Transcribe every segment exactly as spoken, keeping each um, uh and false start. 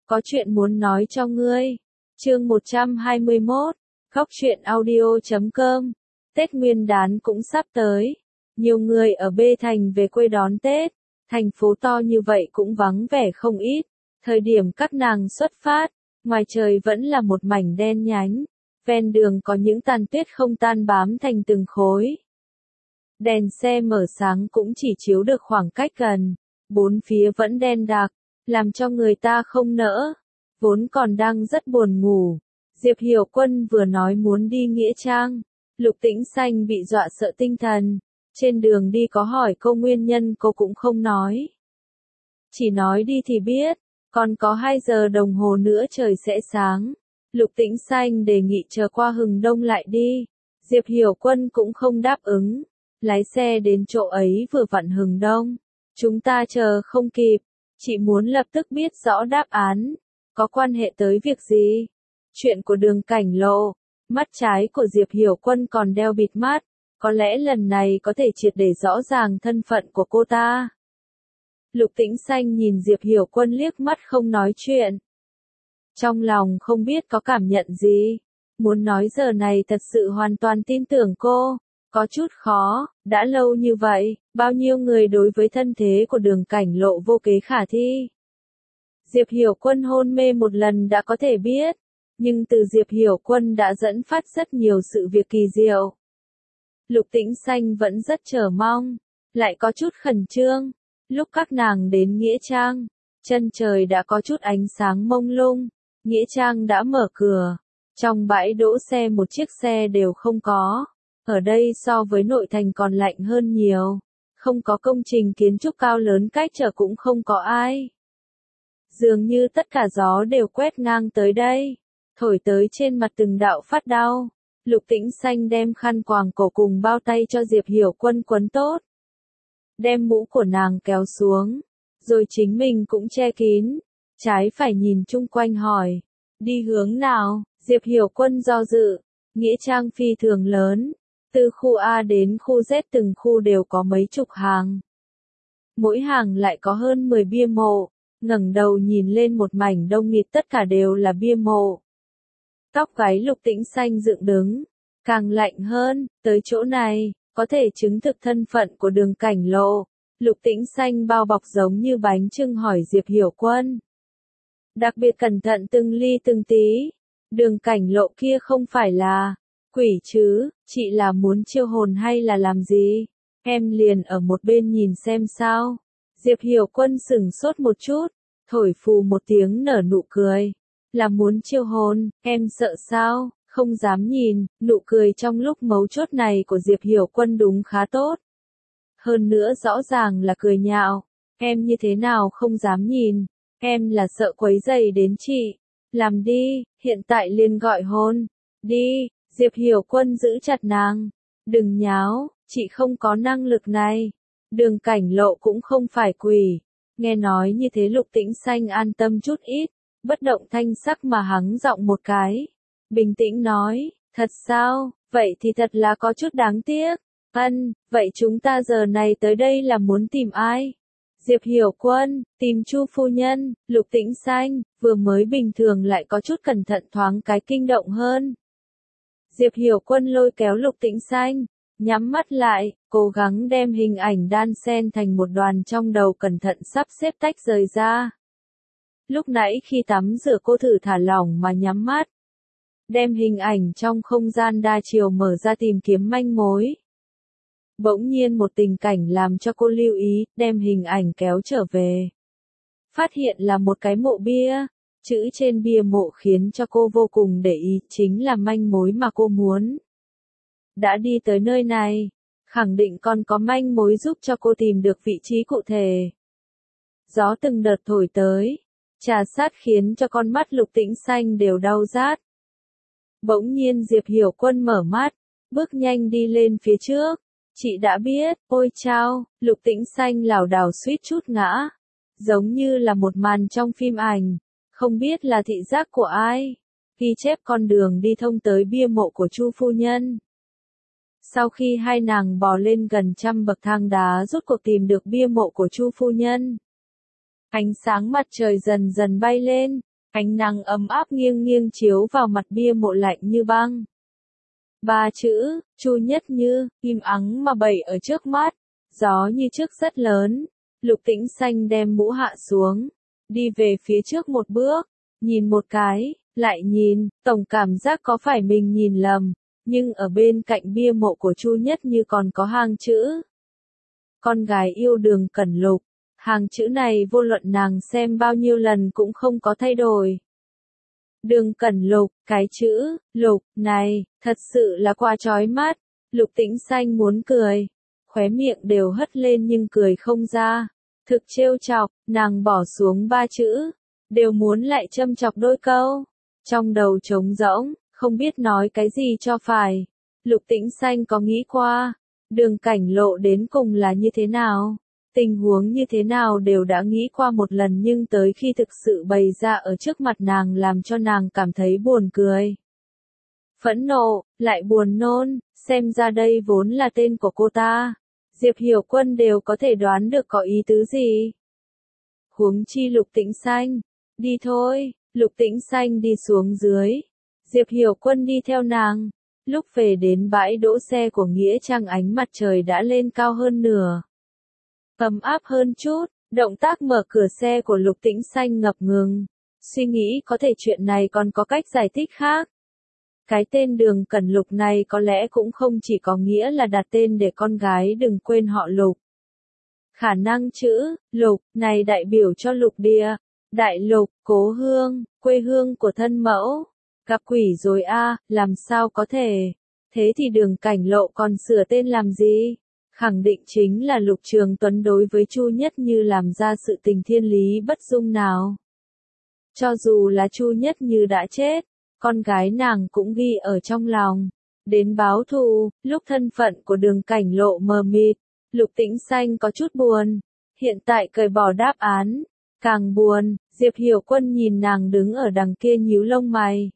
có chuyện muốn nói cho ngươi. Chương một trăm hai mươi mốt, Góc truyện audio chấm com. Tết Nguyên đán cũng sắp tới. Nhiều người ở B thành về quê đón Tết. Thành phố to như vậy cũng vắng vẻ không ít. Thời điểm các nàng xuất phát, ngoài trời vẫn là một mảnh đen nhánh. Ven đường có những tàn tuyết không tan bám thành từng khối. Đèn xe mở sáng cũng chỉ chiếu được khoảng cách gần. Bốn phía vẫn đen đặc, làm cho người ta không nỡ. Vốn còn đang rất buồn ngủ. Diệp Hiểu Quân vừa nói muốn đi Nghĩa Trang. Lục Tĩnh Xanh bị dọa sợ tinh thần. Trên đường đi có hỏi cô nguyên nhân cô cũng không nói. Chỉ nói đi thì biết, còn có hai giờ đồng hồ nữa trời sẽ sáng. Lục Tĩnh Xanh đề nghị chờ qua hừng đông lại đi. Diệp Hiểu Quân cũng không đáp ứng. Lái xe đến chỗ ấy vừa vặn hừng đông. Chúng ta chờ không kịp. Chị muốn lập tức biết rõ đáp án. Có quan hệ tới việc gì? Chuyện của Đường Cảnh Lộ. Mắt trái của Diệp Hiểu Quân còn đeo bịt mắt. Có lẽ lần này có thể triệt để rõ ràng thân phận của cô ta. Lục Tĩnh Xanh nhìn Diệp Hiểu Quân liếc mắt không nói chuyện. Trong lòng không biết có cảm nhận gì. Muốn nói giờ này thật sự hoàn toàn tin tưởng cô. Có chút khó, đã lâu như vậy, bao nhiêu người đối với thân thế của Đường Cảnh Lộ vô kế khả thi. Diệp Hiểu Quân hôn mê một lần đã có thể biết, nhưng từ Diệp Hiểu Quân đã dẫn phát rất nhiều sự việc kỳ diệu. Lục Tĩnh Xanh vẫn rất chờ mong, lại có chút khẩn trương. Lúc các nàng đến Nghĩa Trang, chân trời đã có chút ánh sáng mông lung, Nghĩa Trang đã mở cửa, trong bãi đỗ xe một chiếc xe đều không có. Ở đây so với nội thành còn lạnh hơn nhiều, không có công trình kiến trúc cao lớn cách trở cũng không có ai. Dường như tất cả gió đều quét ngang tới đây, thổi tới trên mặt từng đạo phát đau. Lục Tĩnh Xanh đem khăn quàng cổ cùng bao tay cho Diệp Hiểu Quân quấn tốt. Đem mũ của nàng kéo xuống, rồi chính mình cũng che kín, trái phải nhìn chung quanh hỏi, đi hướng nào? Diệp Hiểu Quân do dự, Nghĩa Trang phi thường lớn. Từ khu A đến khu Z từng khu đều có mấy chục hàng. Mỗi hàng lại có hơn mười bia mộ, ngẩng đầu nhìn lên một mảnh đông nghịt tất cả đều là bia mộ. Tóc gáy Lục Tĩnh Xanh dựng đứng, càng lạnh hơn, tới chỗ này, có thể chứng thực thân phận của Đường Cảnh Lộ. Lục Tĩnh Xanh bao bọc giống như bánh chưng hỏi Diệp Hiểu Quân. Đặc biệt cẩn thận từng ly từng tí, Đường Cảnh Lộ kia không phải là quỷ chứ, chị là muốn chiêu hồn hay là làm gì? Em liền ở một bên nhìn xem sao. Diệp Hiểu Quân sửng sốt một chút, thổi phù một tiếng nở nụ cười. Là muốn chiêu hồn, em sợ sao? Không dám nhìn, nụ cười trong lúc mấu chốt này của Diệp Hiểu Quân đúng khá tốt. Hơn nữa rõ ràng là cười nhạo. Em như thế nào không dám nhìn? Em là sợ quấy rầy đến chị. Làm đi, hiện tại liền gọi hôn. Đi. Diệp Hiểu Quân giữ chặt nàng. Đừng nháo, chị không có năng lực này. Đường Cảnh Lộ cũng không phải quỷ. Nghe nói như thế Lục Tĩnh Xanh an tâm chút ít. Bất động thanh sắc mà hắng giọng một cái. Bình tĩnh nói, thật sao, vậy thì thật là có chút đáng tiếc. Ân, vậy chúng ta giờ này tới đây là muốn tìm ai? Diệp Hiểu Quân, tìm Chu phu nhân. Lục Tĩnh Xanh, vừa mới bình thường lại có chút cẩn thận thoáng cái kinh động hơn. Diệp Hiểu Quân lôi kéo Lục Tĩnh Xanh, nhắm mắt lại, cố gắng đem hình ảnh đan xen thành một đoàn trong đầu cẩn thận sắp xếp tách rời ra. Lúc nãy khi tắm rửa cô thử thả lỏng mà nhắm mắt. Đem hình ảnh trong không gian đa chiều mở ra tìm kiếm manh mối. Bỗng nhiên một tình cảnh làm cho cô lưu ý, đem hình ảnh kéo trở về. Phát hiện là một cái mộ bia. Chữ trên bia mộ khiến cho cô vô cùng để ý, chính là manh mối mà cô muốn. Đã đi tới nơi này, khẳng định còn có manh mối giúp cho cô tìm được vị trí cụ thể. Gió từng đợt thổi tới, trà sát khiến cho con mắt Lục Tĩnh Xanh đều đau rát. Bỗng nhiên Diệp Hiểu Quân mở mắt, bước nhanh đi lên phía trước. Chị đã biết, ôi chao, Lục Tĩnh Xanh lảo đảo suýt chút ngã. Giống như là một màn trong phim ảnh. Không biết là thị giác của ai, ghi chép con đường đi thông tới bia mộ của Chu phu nhân. Sau khi hai nàng bò lên gần trăm bậc thang đá rốt cuộc tìm được bia mộ của Chu phu nhân. Ánh sáng mặt trời dần dần bay lên, Ánh nắng ấm áp nghiêng nghiêng chiếu vào mặt bia mộ lạnh như băng. Ba chữ, Chu Nhất Như, im ắng mà bày ở trước mắt, gió như trước rất lớn. Lục Tĩnh Xanh đem mũ hạ xuống, đi về phía trước một bước, nhìn một cái, lại nhìn, tổng cảm giác có phải mình nhìn lầm, nhưng ở bên cạnh bia mộ của Chu Nhất Như còn có hàng chữ. Con gái yêu Đường Cẩn Lục, hàng chữ này vô luận nàng xem bao nhiêu lần cũng không có thay đổi. Đường Cẩn Lục, cái chữ, lục, này, thật sự là quá chói mắt. Lục Tĩnh Xanh muốn cười, khóe miệng đều hất lên nhưng cười không ra. Thực trêu chọc, nàng bỏ xuống ba chữ, đều muốn lại châm chọc đôi câu. Trong đầu trống rỗng, không biết nói cái gì cho phải. Lục Tĩnh Xanh có nghĩ qua, Đường Cảnh Lộ đến cùng là như thế nào? Tình huống như thế nào đều đã nghĩ qua một lần nhưng tới khi thực sự bày ra ở trước mặt nàng làm cho nàng cảm thấy buồn cười. Phẫn nộ, lại buồn nôn, xem ra đây vốn là tên của cô ta. Diệp Hiểu Quân đều có thể đoán được có ý tứ gì. Huống chi Lục Tĩnh Xanh, đi thôi, Lục Tĩnh Xanh đi xuống dưới. Diệp Hiểu Quân đi theo nàng. Lúc về đến bãi đỗ xe của Nghĩa Trang ánh mặt trời đã lên cao hơn nửa. Ấm áp hơn chút, động tác mở cửa xe của Lục Tĩnh Xanh ngập ngừng. Suy nghĩ có thể chuyện này còn có cách giải thích khác. Cái tên Đường Cẩn Lục này có lẽ cũng không chỉ có nghĩa là đặt tên để con gái đừng quên họ Lục. Khả năng chữ, Lục, này đại biểu cho lục địa, đại lục, cố hương, quê hương của thân mẫu. Gặp quỷ rồi a, làm sao có thể? Thế thì Đường Cảnh Lộ còn sửa tên làm gì? Khẳng định chính là Lục Trường Tuấn đối với Chu Nhất Như làm ra sự tình thiên lý bất dung nào. Cho dù là Chu Nhất Như đã chết, con gái nàng cũng ghi ở trong lòng. Đến báo thù, lúc thân phận của Đường Cảnh Lộ mờ mịt, Lục Tĩnh Xanh có chút buồn. Hiện tại cởi bỏ đáp án, càng buồn. Diệp Hiểu Quân nhìn nàng đứng ở đằng kia nhíu lông mày.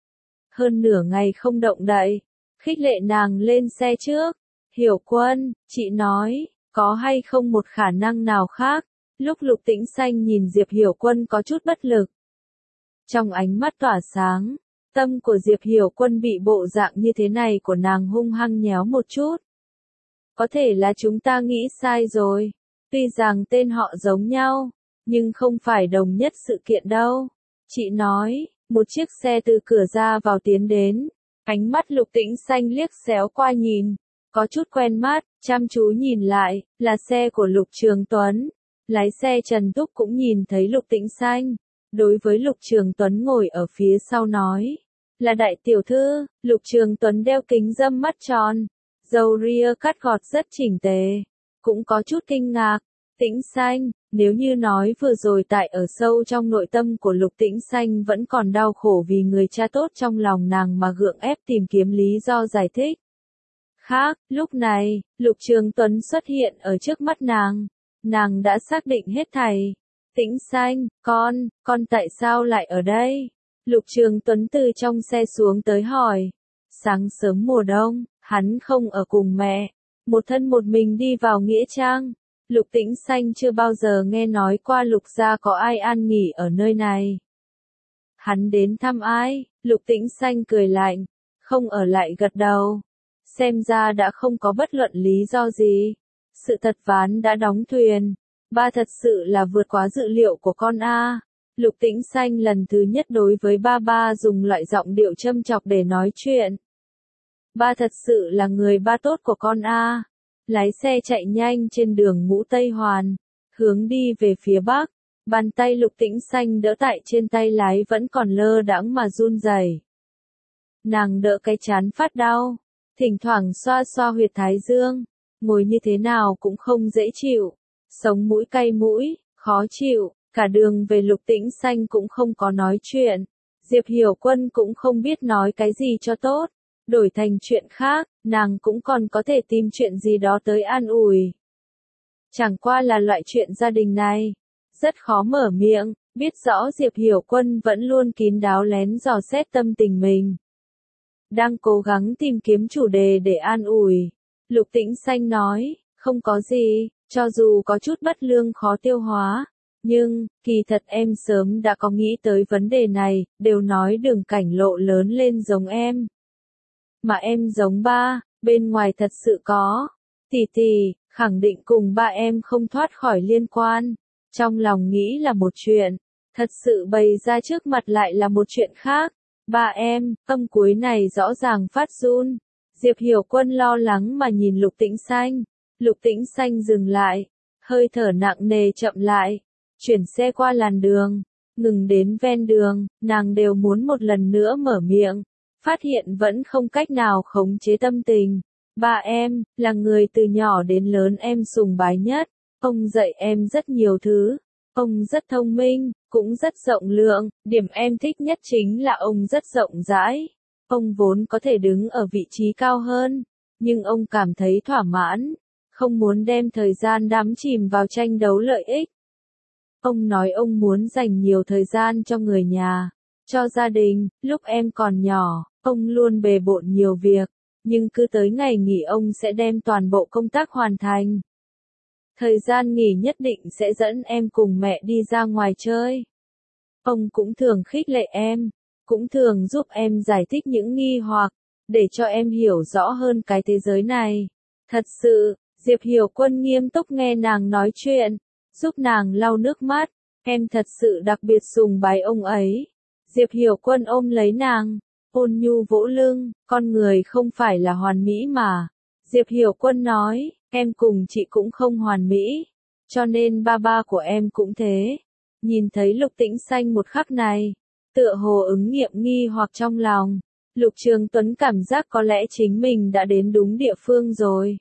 Hơn nửa ngày không động đậy, khích lệ nàng lên xe trước. Hiểu Quân, chị nói, có hay không một khả năng nào khác? Lúc Lục Tĩnh Xanh nhìn Diệp Hiểu Quân có chút bất lực. Trong ánh mắt tỏa sáng, tâm của Diệp Hiểu Quân bị bộ dạng như thế này của nàng hung hăng nhéo một chút. Có thể là chúng ta nghĩ sai rồi. Tuy rằng tên họ giống nhau, nhưng không phải đồng nhất sự kiện đâu. Chị nói, một chiếc xe từ cửa ra vào tiến đến. Ánh mắt Lục Tĩnh Xanh liếc xéo qua nhìn. Có chút quen mắt, chăm chú nhìn lại, là xe của Lục Trường Tuấn. Lái xe Trần Túc cũng nhìn thấy Lục Tĩnh Xanh. Đối với Lục Trường Tuấn ngồi ở phía sau nói. Là đại tiểu thư. Lục Trường Tuấn đeo kính râm mắt tròn. Râu ria cắt gọt rất chỉnh tề. Cũng có chút kinh ngạc. Tĩnh Xanh, nếu như nói vừa rồi tại ở sâu trong nội tâm của Lục Tĩnh Xanh vẫn còn đau khổ vì người cha tốt trong lòng nàng mà gượng ép tìm kiếm lý do giải thích. Khác, lúc này, Lục Trường Tuấn xuất hiện ở trước mắt nàng. Nàng đã xác định hết thảy. Tĩnh Xanh, con, con tại sao lại ở đây? Lục Trường Tuấn từ trong xe xuống tới hỏi. Sáng sớm mùa đông, hắn không ở cùng mẹ. Một thân một mình đi vào Nghĩa Trang. Lục Tĩnh Xanh chưa bao giờ nghe nói qua Lục gia có ai an nghỉ ở nơi này. Hắn đến thăm ai? Lục Tĩnh Xanh cười lạnh, không ở lại gật đầu. Xem ra đã không có bất luận lý do gì. Sự thật ván đã đóng thuyền. Ba thật sự là vượt quá dự liệu của con a. Lục Tĩnh Xanh lần thứ nhất đối với ba ba dùng loại giọng điệu châm chọc để nói chuyện. Ba thật sự là người ba tốt của con a. Lái xe chạy nhanh trên đường Ngũ Tây Hoàn, hướng đi về phía bắc. Bàn tay Lục Tĩnh Xanh đỡ tại trên tay lái vẫn còn lơ đãng mà run rẩy. Nàng đỡ cái chán phát đau, thỉnh thoảng xoa xoa huyệt thái dương, ngồi như thế nào cũng không dễ chịu, sống mũi cay mũi, khó chịu. Cả đường về Lục Tĩnh Xanh cũng không có nói chuyện. Diệp Hiểu Quân cũng không biết nói cái gì cho tốt. Đổi thành chuyện khác, nàng cũng còn có thể tìm chuyện gì đó tới an ủi. Chẳng qua là loại chuyện gia đình này, rất khó mở miệng, biết rõ Diệp Hiểu Quân vẫn luôn kín đáo lén dò xét tâm tình mình. Đang cố gắng tìm kiếm chủ đề để an ủi. Lục Tĩnh Xanh nói, không có gì, cho dù có chút bất lương khó tiêu hóa, Nhưng, kỳ thật em sớm đã có nghĩ tới vấn đề này, đều nói Đường Cảnh Lộ lớn lên giống em. Mà em giống ba, bên ngoài thật sự có. Tỷ tỷ, khẳng định cùng ba em không thoát khỏi liên quan. Trong lòng nghĩ là một chuyện, thật sự bày ra trước mặt lại là một chuyện khác. Ba em, âm cuối này rõ ràng phát run. Diệp Hiểu Quân lo lắng mà nhìn Lục Tĩnh Xanh. Lục Tĩnh Xanh dừng lại, hơi thở nặng nề chậm lại, chuyển xe qua làn đường, ngừng đến ven đường, nàng đều muốn một lần nữa mở miệng, phát hiện vẫn không cách nào khống chế tâm tình. Ba em, là người từ nhỏ đến lớn em sùng bái nhất, ông dạy em rất nhiều thứ, ông rất thông minh, cũng rất rộng lượng, điểm em thích nhất chính là ông rất rộng rãi. Ông vốn có thể đứng ở vị trí cao hơn, nhưng ông cảm thấy thỏa mãn, không muốn đem thời gian đắm chìm vào tranh đấu lợi ích. Ông nói ông muốn dành nhiều thời gian cho người nhà, cho gia đình. Lúc em còn nhỏ, ông luôn bề bộn nhiều việc, nhưng cứ tới ngày nghỉ ông sẽ đem toàn bộ công tác hoàn thành. Thời gian nghỉ nhất định sẽ dẫn em cùng mẹ đi ra ngoài chơi. Ông cũng thường khích lệ em, cũng thường giúp em giải thích những nghi hoặc, để cho em hiểu rõ hơn cái thế giới này. Thật sự, Diệp Hiểu Quân nghiêm túc nghe nàng nói chuyện, giúp nàng lau nước mắt, em thật sự đặc biệt sùng bái ông ấy. Diệp Hiểu Quân ôm lấy nàng, ôn nhu vỗ lưng, con người không phải là hoàn mỹ mà. Diệp Hiểu Quân nói, em cùng chị cũng không hoàn mỹ, cho nên ba ba của em cũng thế. Nhìn thấy Lục Tĩnh Xanh một khắc này, tựa hồ ứng nghiệm nghi hoặc trong lòng, Lục Trường Tuấn cảm giác có lẽ chính mình đã đến đúng địa phương rồi.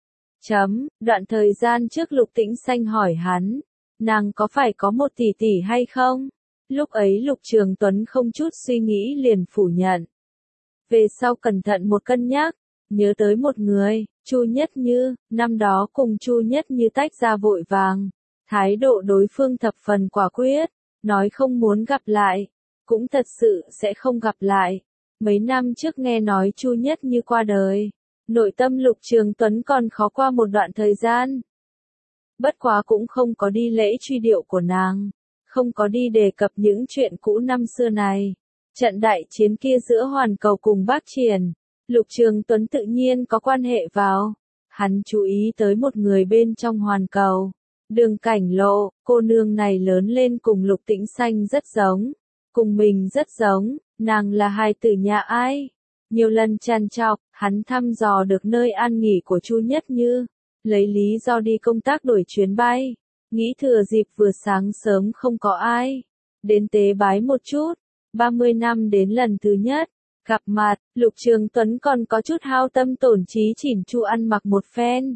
Chấm, đoạn thời gian trước Lục Tĩnh Xanh hỏi hắn, nàng có phải có một tỷ tỷ hay không? Lúc ấy Lục Trường Tuấn không chút suy nghĩ liền phủ nhận. Về sau cẩn thận một cân nhắc, nhớ tới một người, Chu Nhất Như, năm đó cùng Chu Nhất Như tách ra vội vàng. Thái độ đối phương thập phần quả quyết, nói không muốn gặp lại, cũng thật sự sẽ không gặp lại. Mấy năm trước nghe nói Chu Nhất Như qua đời, nội tâm Lục Trường Tuấn còn khó qua một đoạn thời gian. Bất quá cũng không có đi lễ truy điệu của nàng, không có đi đề cập những chuyện cũ năm xưa này. Trận đại chiến kia giữa Hoàn Cầu cùng Bác Triển, Lục Trường Tuấn tự nhiên có quan hệ vào. Hắn chú ý tới một người bên trong Hoàn Cầu. Đường Cảnh Lộ, cô nương này lớn lên cùng Lục Tĩnh Xanh rất giống, cùng mình rất giống, nàng là hài tử nhà ai? Nhiều lần trằn trọc, hắn thăm dò được nơi an nghỉ của Chu Nhất Như, lấy lý do đi công tác đổi chuyến bay, nghĩ thừa dịp vừa sáng sớm không có ai, đến tế bái một chút. ba mươi năm đến lần thứ nhất gặp mặt, Lục Trường Tuấn còn có chút hao tâm tổn trí chỉn chu ăn mặc một phen.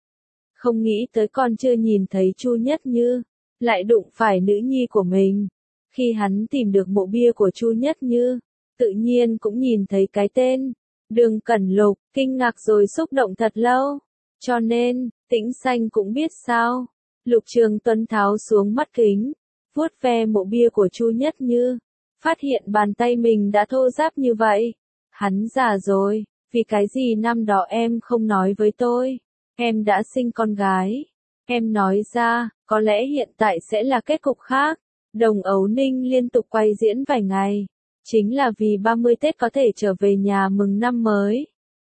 Không nghĩ tới còn chưa nhìn thấy Chu Nhất Như, lại đụng phải nữ nhi của mình. Khi hắn tìm được mộ bia của Chu Nhất Như, tự nhiên cũng nhìn thấy cái tên, Đường Cẩn Lục, kinh ngạc rồi xúc động thật lâu. Cho nên, Tĩnh Xanh cũng biết sao. Lục Trường Tuấn tháo xuống mắt kính, vuốt ve mộ bia của Chu Nhất Như, phát hiện bàn tay mình đã thô ráp như vậy. Hắn già rồi, vì cái gì năm đó em không nói với tôi? Em đã sinh con gái. Em nói ra, có lẽ hiện tại sẽ là kết cục khác. Đồng Ấu Ninh liên tục quay diễn vài ngày, chính là vì ba mươi Tết có thể trở về nhà mừng năm mới.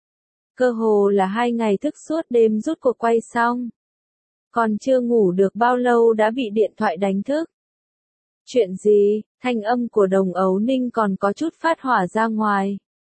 Cơ hồ là hai ngày thức suốt đêm rút cuộc quay xong. Còn chưa ngủ được bao lâu đã bị điện thoại đánh thức. Chuyện gì? Thanh âm của Đồng Ấu Ninh còn có chút phát hỏa ra ngoài.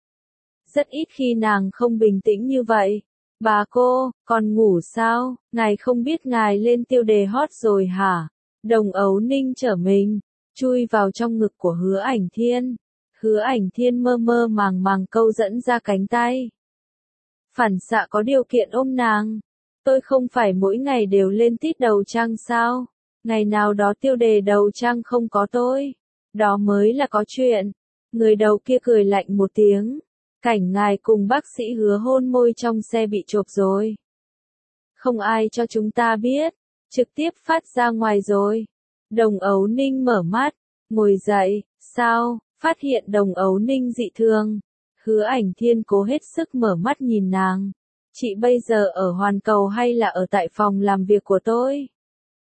Rất ít khi nàng không bình tĩnh như vậy. Bà cô, còn ngủ sao? Ngài không biết ngài lên tiêu đề hot rồi hả? Đồng Ấu Ninh trở mình, chui vào trong ngực của Hứa Ảnh Thiên. Hứa Ảnh Thiên mơ mơ màng màng câu dẫn ra cánh tay. Phản xạ có điều kiện ôm nàng. Tôi không phải mỗi ngày đều lên tít đầu trang sao? Ngày nào đó tiêu đề đầu trang không có tôi. Đó mới là có chuyện. Người đầu kia cười lạnh một tiếng. Cảnh ngài cùng bác sĩ Hứa hôn môi trong xe bị chộp rồi. Không ai cho chúng ta biết. Trực tiếp phát ra ngoài rồi. Đồng Ấu Ninh mở mắt, ngồi dậy, sao? Phát hiện Đồng Ấu Ninh dị thường. Hứa Ảnh Thiên cố hết sức mở mắt nhìn nàng. Chị bây giờ ở Hoàn Cầu hay là ở tại phòng làm việc của tôi?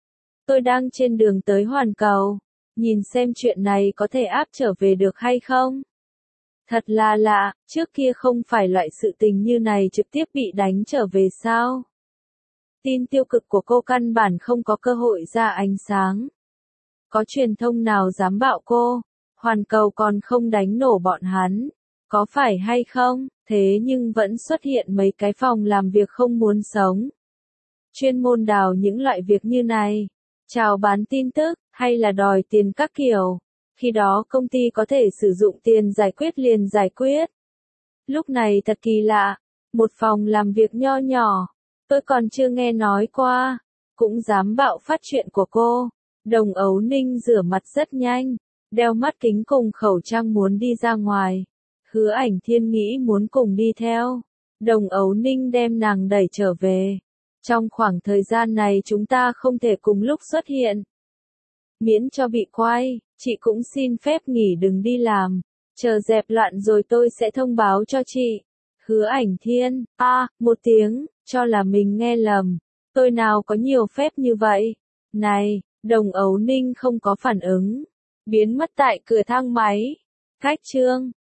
Tôi đang trên đường tới hoàn cầu. Nhìn xem chuyện này có thể áp trở về được hay không? Thật là lạ, trước kia không phải loại sự tình như này trực tiếp bị đánh trở về sao? Tin tiêu cực của cô căn bản không có cơ hội ra ánh sáng. Có truyền thông nào dám bạo cô? Hoàn cầu còn không đánh nổ bọn hắn. Có phải hay không? Thế nhưng vẫn xuất hiện mấy cái phòng làm việc không muốn sống. Chuyên môn đào những loại việc như này. Chào bán tin tức, hay là đòi tiền các kiểu. Khi đó công ty có thể sử dụng tiền giải quyết liền giải quyết. Lúc này thật kỳ lạ. Một phòng làm việc nho nhỏ. Tôi còn chưa nghe nói qua. Cũng dám bạo phát chuyện của cô. Đồng Ấu Ninh rửa mặt rất nhanh. Đeo mắt kính cùng khẩu trang muốn đi ra ngoài. Hứa Ảnh Thiên nghĩ muốn cùng đi theo. Đồng Ấu Ninh đem nàng đẩy trở về. Trong khoảng thời gian này chúng ta không thể cùng lúc xuất hiện. Miễn cho bị quay, chị cũng xin phép nghỉ đừng đi làm. Chờ dẹp loạn rồi tôi sẽ thông báo cho chị. Hứa Ảnh Thiên, a, à, một tiếng, cho là mình nghe lầm. Tôi nào có nhiều phép như vậy. Này, Đồng Ấu Ninh không có phản ứng. Biến mất tại cửa thang máy. Cách chương